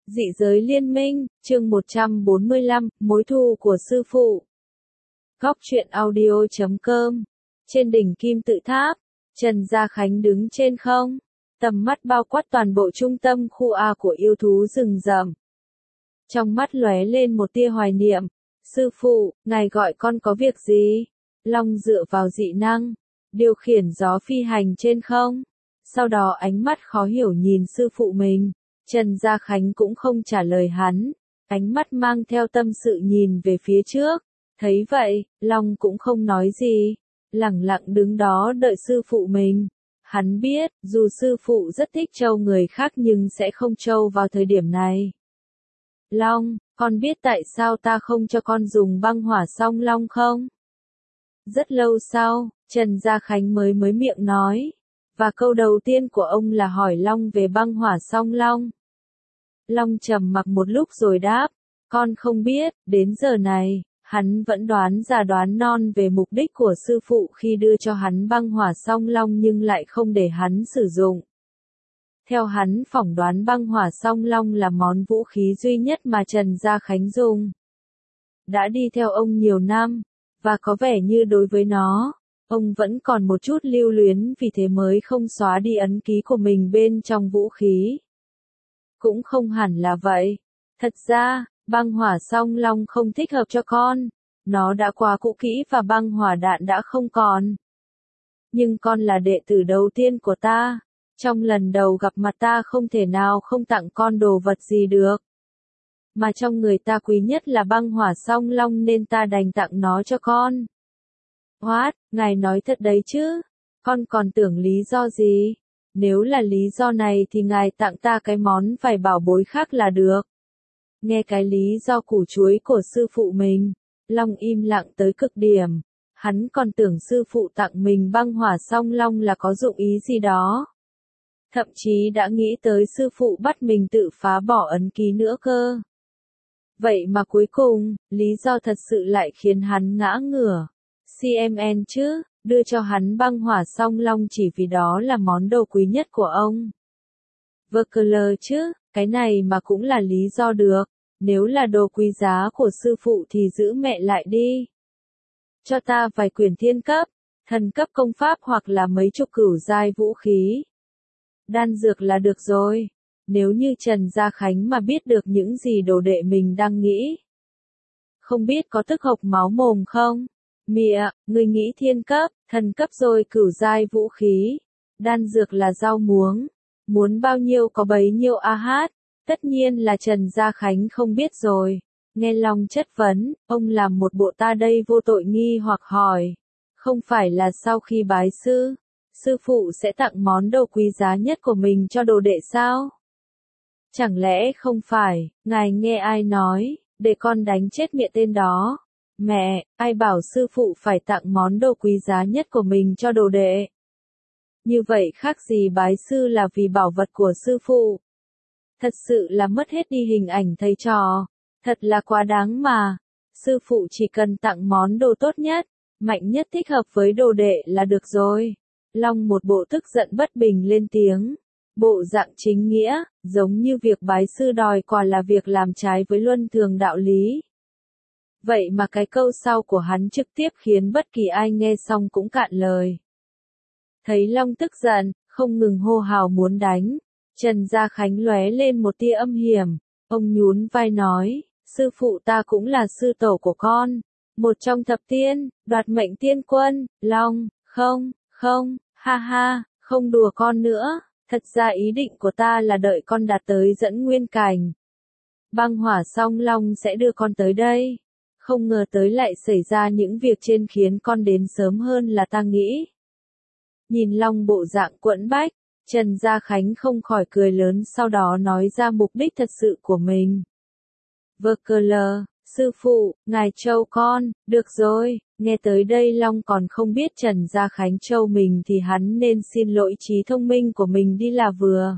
Dị giới liên minh, chương 145, mối thù của sư phụ. Góc truyện audio.com. Trên đỉnh kim tự tháp, Trần Gia Khánh đứng trên không, tầm mắt bao quát toàn bộ trung tâm khu A của yêu thú rừng rậm. Trong mắt lóe lên một tia hoài niệm, sư phụ, ngài gọi con có việc gì? Long dựa vào dị năng, điều khiển gió phi hành trên không. Sau đó ánh mắt khó hiểu nhìn sư phụ mình. Trần Gia Khánh cũng không trả lời hắn, ánh mắt mang theo tâm sự nhìn về phía trước. Thấy vậy, Long cũng không nói gì, lẳng lặng đứng đó đợi sư phụ mình. Hắn biết, dù sư phụ rất thích trâu người khác nhưng sẽ không trâu vào thời điểm này. Long, con biết tại sao ta không cho con dùng băng hỏa song long không? Rất lâu sau, Trần Gia Khánh mới miệng nói. Và câu đầu tiên của ông là hỏi Long về băng hỏa song long. Long trầm mặc một lúc rồi đáp, con không biết. Đến giờ này, hắn vẫn đoán già đoán non về mục đích của sư phụ khi đưa cho hắn băng hỏa song long nhưng lại không để hắn sử dụng. Theo hắn phỏng đoán băng hỏa song long là món vũ khí duy nhất mà Trần Gia Khánh dùng. Đã đi theo ông nhiều năm, và có vẻ như đối với nó, ông vẫn còn một chút lưu luyến, vì thế mới không xóa đi ấn ký của mình bên trong vũ khí. Cũng không hẳn là vậy. Thật ra, băng hỏa song long không thích hợp cho con. Nó đã quá cũ kỹ và băng hỏa đạn đã không còn. Nhưng con là đệ tử đầu tiên của ta. Trong lần đầu gặp mặt ta không thể nào không tặng con đồ vật gì được. Mà trong người ta quý nhất là băng hỏa song long nên ta đành tặng nó cho con. What, ngài nói thật đấy chứ? Con còn tưởng lý do gì? Nếu là lý do này thì ngài tặng ta cái món vài bảo bối khác là được. Nghe cái lý do củ chuối của sư phụ mình, Long im lặng tới cực điểm. Hắn còn tưởng sư phụ tặng mình băng hỏa song long là có dụng ý gì đó. Thậm chí đã nghĩ tới sư phụ bắt mình tự phá bỏ ấn ký nữa cơ. Vậy mà cuối cùng, lý do thật sự lại khiến hắn ngã ngửa. CMN chứ, đưa cho hắn băng hỏa song long chỉ vì đó là món đồ quý nhất của ông. VKL chứ, cái này mà cũng là lý do được. Nếu là đồ quý giá của sư phụ thì giữ mẹ lại đi. Cho ta vài quyển thiên cấp, thần cấp công pháp hoặc là mấy chục cửu giai vũ khí. Đan dược là được rồi. Nếu như Trần Gia Khánh mà biết được những gì đồ đệ mình đang nghĩ. Không biết có tức hộc máu mồm không? Mịa, người nghĩ thiên cấp, thần cấp rồi cửu giai vũ khí. Đan dược là rau muống. Muốn bao nhiêu có bấy nhiêu a hát. Tất nhiên là Trần Gia Khánh không biết rồi. Nghe Long chất vấn, ông làm một bộ ta đây vô tội nghi hoặc hỏi. Không phải là sau khi bái sư, sư phụ sẽ tặng món đồ quý giá nhất của mình cho đồ đệ sao? Chẳng lẽ không phải, ngài nghe ai nói, để con đánh chết mẹ tên đó. Mẹ, ai bảo sư phụ phải tặng món đồ quý giá nhất của mình cho đồ đệ? Như vậy khác gì bái sư là vì bảo vật của sư phụ? Thật sự là mất hết đi hình ảnh thầy trò. Thật là quá đáng mà. Sư phụ chỉ cần tặng món đồ tốt nhất, mạnh nhất thích hợp với đồ đệ là được rồi. Long một bộ tức giận bất bình lên tiếng. Bộ dạng chính nghĩa, giống như việc bái sư đòi quà là việc làm trái với luân thường đạo lý. Vậy mà cái câu sau của hắn trực tiếp khiến bất kỳ ai nghe xong cũng cạn lời. Thấy Long tức giận, không ngừng hô hào muốn đánh. Trần Gia Khánh lóe lên một tia âm hiểm. Ông nhún vai nói, sư phụ ta cũng là sư tổ của con. Một trong thập tiên, đoạt mệnh tiên quân. Long, không, ha ha, không đùa con nữa. Thật ra ý định của ta là đợi con đạt tới dẫn nguyên cảnh. Băng hỏa song long sẽ đưa con tới đây. Không ngờ tới lại xảy ra những việc trên khiến con đến sớm hơn là ta nghĩ. Nhìn Long bộ dạng quẫn bách, Trần Gia Khánh không khỏi cười lớn, sau đó nói ra mục đích thật sự của mình. VKL, sư phụ, ngài trâu con, được rồi. Nghe tới đây Long còn không biết Trần Gia Khánh trâu mình thì hắn nên xin lỗi trí thông minh của mình đi là vừa.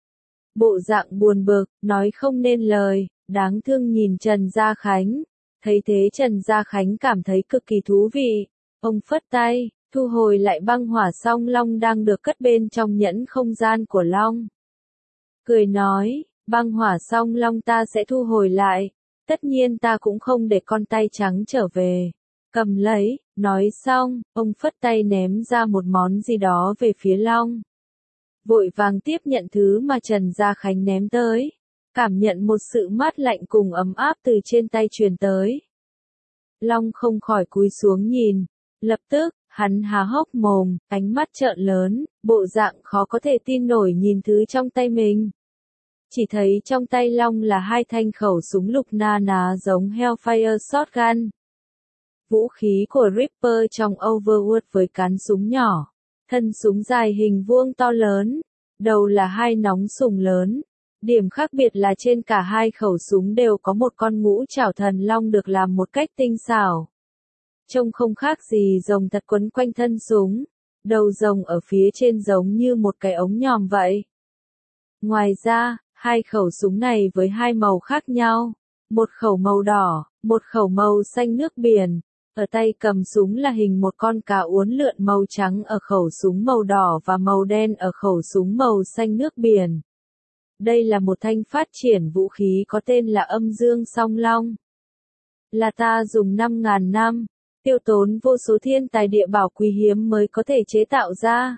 Bộ dạng buồn bực, nói không nên lời, đáng thương nhìn Trần Gia Khánh. Thấy thế Trần Gia Khánh cảm thấy cực kỳ thú vị. Ông phất tay, thu hồi lại băng hỏa song long đang được cất bên trong nhẫn không gian của Long. Cười nói, Băng hỏa song long ta sẽ thu hồi lại. Tất nhiên ta cũng không để con tay trắng trở về. Cầm lấy, nói xong, ông phất tay ném ra một món gì đó về phía long. Vội vàng tiếp nhận thứ mà Trần Gia Khánh ném tới. Cảm nhận một sự mát lạnh cùng ấm áp từ trên tay truyền tới. Long không khỏi cúi xuống nhìn. Lập tức, hắn há hốc mồm, ánh mắt trợn lớn, bộ dạng khó có thể tin nổi nhìn thứ trong tay mình. Chỉ thấy trong tay Long là hai thanh khẩu súng lục na ná giống Hellfire Shotgun. Vũ khí của Reaper trong Overwatch với cán súng nhỏ. Thân súng dài hình vuông to lớn. Đầu là hai nóng súng lớn. Điểm khác biệt là trên cả hai khẩu súng đều có một con ngũ trảo thần long được làm một cách tinh xảo. Trông không khác gì rồng thật quấn quanh thân súng. Đầu rồng ở phía trên giống như một cái ống nhòm vậy. Ngoài ra, hai khẩu súng này với hai màu khác nhau. Một khẩu màu đỏ, một khẩu màu xanh nước biển. Ở tay cầm súng là hình một con cá uốn lượn màu trắng ở khẩu súng màu đỏ và màu đen ở khẩu súng màu xanh nước biển. Đây là một thanh phát triển vũ khí có tên là Âm Dương Song Long. Là ta dùng 5.000 năm, tiêu tốn vô số thiên tài địa bảo quý hiếm mới có thể chế tạo ra.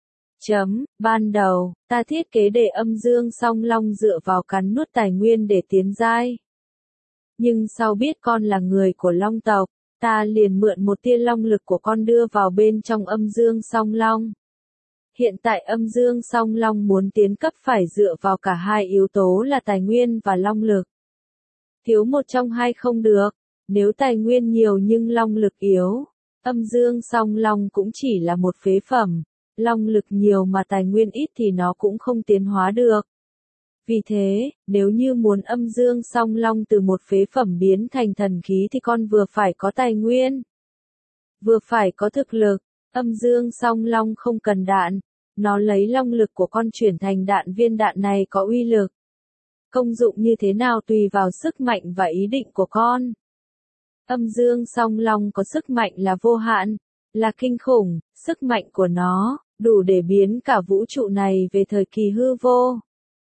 Ban đầu, ta thiết kế để Âm Dương Song Long dựa vào cắn nuốt tài nguyên để tiến giai. Nhưng sau biết con là người của Long tộc, ta liền mượn một tia long lực của con đưa vào bên trong Âm Dương Song Long. Hiện tại Âm Dương Song Long muốn tiến cấp phải dựa vào cả hai yếu tố là tài nguyên và long lực. Thiếu một trong hai không được, nếu tài nguyên nhiều nhưng long lực yếu, Âm Dương Song Long cũng chỉ là một phế phẩm, long lực nhiều mà tài nguyên ít thì nó cũng không tiến hóa được. Vì thế, nếu như muốn Âm Dương Song Long từ một phế phẩm biến thành thần khí thì con vừa phải có tài nguyên, vừa phải có thực lực. Âm Dương Song Long không cần đạn, nó lấy long lực của con chuyển thành đạn, viên đạn này có uy lực. Công dụng như thế nào tùy vào sức mạnh và ý định của con. Âm Dương Song Long có sức mạnh là vô hạn, là kinh khủng, sức mạnh của nó đủ để biến cả vũ trụ này về thời kỳ hư vô.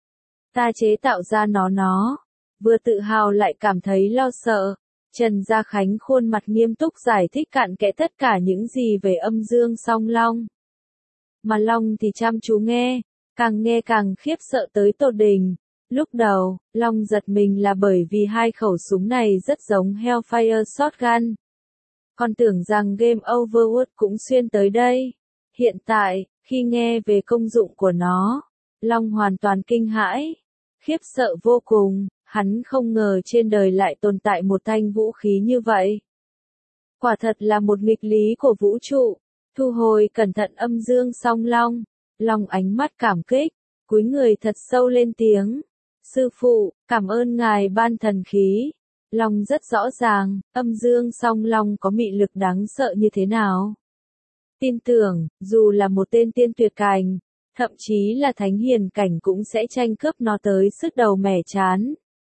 Ta chế tạo ra nó, vừa tự hào lại cảm thấy lo sợ. Trần Gia Khánh khuôn mặt nghiêm túc giải thích cặn kẽ tất cả những gì về Âm Dương Song Long. Mà Long thì chăm chú nghe càng khiếp sợ tới tột đỉnh. Lúc đầu, Long giật mình là bởi vì hai khẩu súng này rất giống Hellfire Shotgun. Còn tưởng rằng game Overwatch cũng xuyên tới đây. Hiện tại, khi nghe về công dụng của nó, Long hoàn toàn kinh hãi, khiếp sợ vô cùng. Hắn không ngờ trên đời lại tồn tại một thanh vũ khí như vậy. Quả thật là một nghịch lý của vũ trụ. Thu hồi cẩn thận Âm Dương Song Long. Long ánh mắt cảm kích, cúi người thật sâu lên tiếng. Sư phụ, cảm ơn ngài ban thần khí. Long rất rõ ràng, Âm Dương Song Long có mị lực đáng sợ như thế nào. Tin tưởng, dù là một tên tiên tuyệt cảnh, thậm chí là thánh hiền cảnh cũng sẽ tranh cướp nó tới sứt đầu mẻ trán.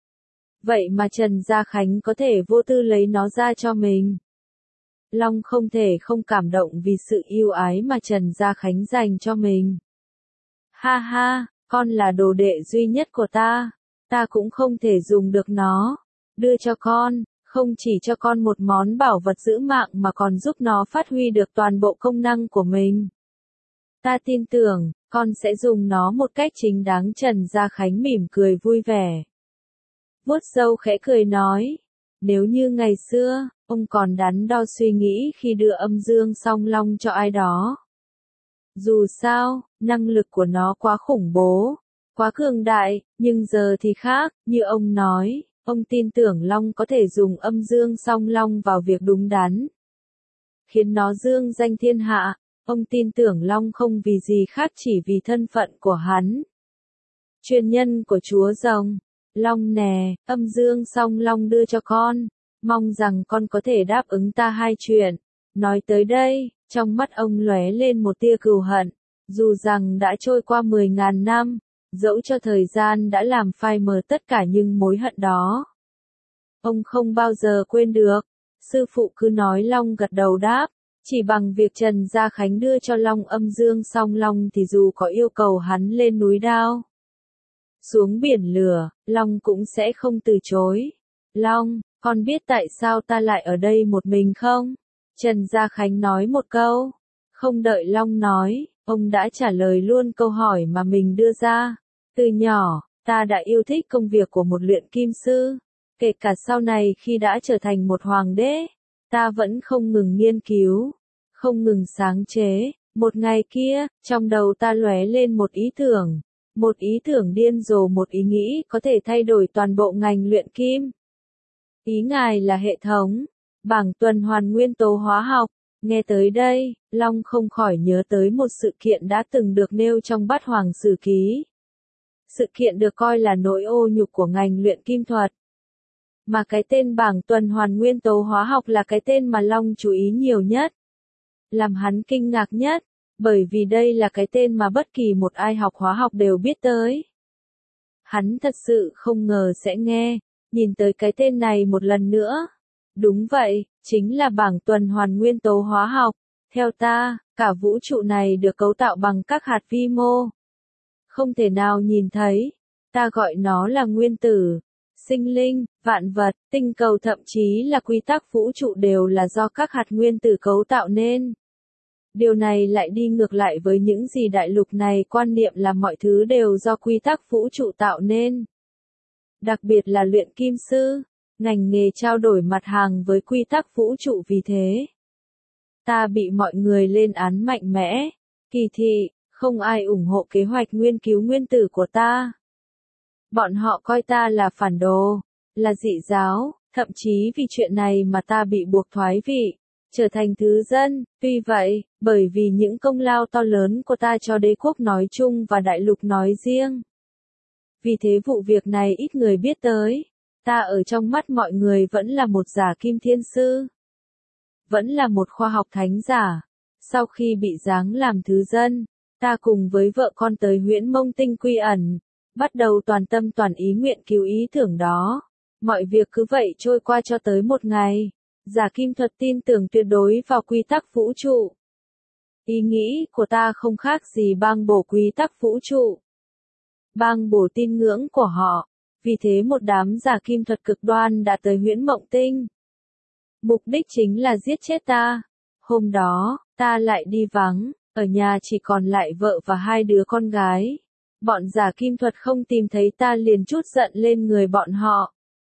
Vậy mà Trần Gia Khánh có thể vô tư lấy nó ra cho mình. Long không thể không cảm động vì sự yêu ái mà Trần Gia Khánh dành cho mình. Ha ha, con là đồ đệ duy nhất của ta cũng không thể dùng được nó. Đưa cho con, không chỉ cho con một món bảo vật giữ mạng mà còn giúp nó phát huy được toàn bộ công năng của mình. Ta tin tưởng, con sẽ dùng nó một cách chính đáng. Trần Gia Khánh mỉm cười vui vẻ. Vuốt râu khẽ cười nói. Nếu như ngày xưa, ông còn đắn đo suy nghĩ khi đưa Âm Dương Song Long cho ai đó. Dù sao, năng lực của nó quá khủng bố, quá cường đại, nhưng giờ thì khác, như ông nói, ông tin tưởng Long có thể dùng Âm Dương Song Long vào việc đúng đắn, khiến nó dương danh thiên hạ. Ông tin tưởng Long không vì gì khác chỉ vì thân phận của hắn. Truyền nhân của Chúa Rồng. Long nè, Âm Dương Song Long đưa cho con, mong rằng con có thể đáp ứng ta hai chuyện. Nói tới đây, trong mắt ông lóe lên một tia cừu hận. Dù rằng đã trôi qua 10.000 năm, dẫu cho thời gian đã làm phai mờ tất cả nhưng mối hận đó ông không bao giờ quên được. Sư phụ cứ nói. Long gật đầu đáp. Chỉ bằng việc Trần Gia Khánh đưa cho Long Âm Dương Song Long thì dù có yêu cầu hắn lên núi Đao xuống biển lửa, Long cũng sẽ không từ chối. Long, con biết tại sao ta lại ở đây một mình không? Trần Gia Khánh nói một câu. Không đợi Long nói, ông đã trả lời luôn câu hỏi mà mình đưa ra. Từ nhỏ, ta đã yêu thích công việc của một luyện kim sư. Kể cả sau này khi đã trở thành một hoàng đế, ta vẫn không ngừng nghiên cứu, không ngừng sáng chế. Một ngày kia, trong đầu ta lóe lên một ý tưởng điên rồ, một ý nghĩ có thể thay đổi toàn bộ ngành luyện kim. Ý ngài là hệ thống, bảng tuần hoàn nguyên tố hóa học. Nghe tới đây, Long không khỏi nhớ tới một sự kiện đã từng được nêu trong Bát Hoàng Sử Ký. Sự kiện được coi là nỗi ô nhục của ngành luyện kim thuật. Mà cái tên bảng tuần hoàn nguyên tố hóa học là cái tên mà Long chú ý nhiều nhất. Làm hắn kinh ngạc nhất, bởi vì đây là cái tên mà bất kỳ một ai học hóa học đều biết tới. Hắn thật sự không ngờ sẽ nhìn tới cái tên này một lần nữa. Đúng vậy, chính là bảng tuần hoàn nguyên tố hóa học. Theo ta, cả vũ trụ này được cấu tạo bằng các hạt vi mô. Không thể nào nhìn thấy. Ta gọi nó là nguyên tử, sinh linh, vạn vật, tinh cầu, thậm chí là quy tắc vũ trụ đều là do các hạt nguyên tử cấu tạo nên. Điều này lại đi ngược lại với những gì đại lục này quan niệm là mọi thứ đều do quy tắc vũ trụ tạo nên. Đặc biệt là luyện kim sư, ngành nghề trao đổi mặt hàng với quy tắc vũ trụ. Vì thế, ta bị mọi người lên án mạnh mẽ, kỳ thị, không ai ủng hộ kế hoạch nghiên cứu nguyên tử của ta. Bọn họ coi ta là phản đồ, là dị giáo, thậm chí vì chuyện này mà ta bị buộc thoái vị, trở thành thứ dân. Tuy vậy, bởi vì những công lao to lớn của ta cho đế quốc nói chung và đại lục nói riêng. Vì thế vụ việc này ít người biết tới. Ta ở trong mắt mọi người vẫn là một giả kim thiên sư. Vẫn là một khoa học thánh giả. Sau khi bị giáng làm thứ dân, ta cùng với vợ con tới Huyễn Mông Tinh quy ẩn, bắt đầu toàn tâm toàn ý nguyện cứu ý tưởng đó. Mọi việc cứ vậy trôi qua cho tới một ngày, giả kim thuật tin tưởng tuyệt đối vào quy tắc vũ trụ. Ý nghĩ của ta không khác gì bang bổ quy tắc vũ trụ, bang bổ tín ngưỡng của họ. Vì thế một đám giả kim thuật cực đoan đã tới Huyễn Mộng Tinh. Mục đích chính là giết chết ta. Hôm đó, ta lại đi vắng, ở nhà chỉ còn lại vợ và hai đứa con gái. Bọn giả kim thuật không tìm thấy ta liền trút giận lên người bọn họ.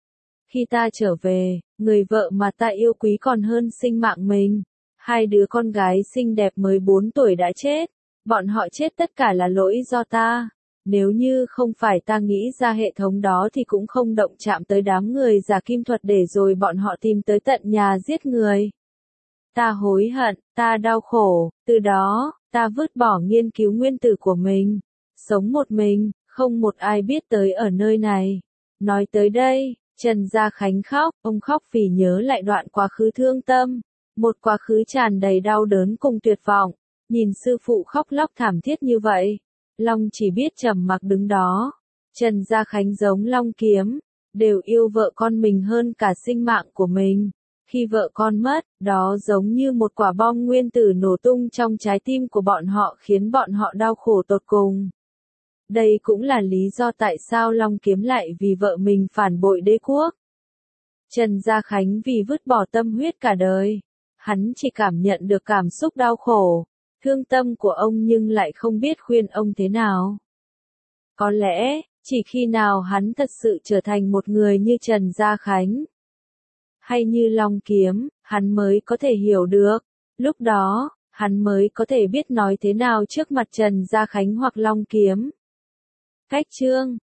Khi ta trở về, người vợ mà ta yêu quý còn hơn sinh mạng mình. Hai đứa con gái xinh đẹp mới 4 tuổi đã chết. Bọn họ chết tất cả là lỗi do ta. Nếu như không phải ta nghĩ ra hệ thống đó thì cũng không động chạm tới đám người giả kim thuật để rồi bọn họ tìm tới tận nhà giết người. Ta hối hận, ta đau khổ, từ đó, ta vứt bỏ nghiên cứu nguyên tử của mình. Sống một mình, không một ai biết tới ở nơi này. Nói tới đây, Trần Gia Khánh khóc, ông khóc vì nhớ lại đoạn quá khứ thương tâm. Một quá khứ tràn đầy đau đớn cùng tuyệt vọng. Nhìn sư phụ khóc lóc thảm thiết như vậy, Long chỉ biết trầm mặc đứng đó. Trần Gia Khánh giống Long Kiếm, đều yêu vợ con mình hơn cả sinh mạng của mình. Khi vợ con mất, đó giống như một quả bom nguyên tử nổ tung trong trái tim của bọn họ khiến bọn họ đau khổ tột cùng. Đây cũng là lý do tại sao Long Kiếm lại vì vợ mình phản bội đế quốc. Trần Gia Khánh vì vứt bỏ tâm huyết cả đời. Hắn chỉ cảm nhận được cảm xúc đau khổ, thương tâm của ông nhưng lại không biết khuyên ông thế nào. Có lẽ, chỉ khi nào hắn thật sự trở thành một người như Trần Gia Khánh, hay như Long Kiếm, hắn mới có thể hiểu được. Lúc đó, hắn mới có thể biết nói thế nào trước mặt Trần Gia Khánh hoặc Long Kiếm. Cách chương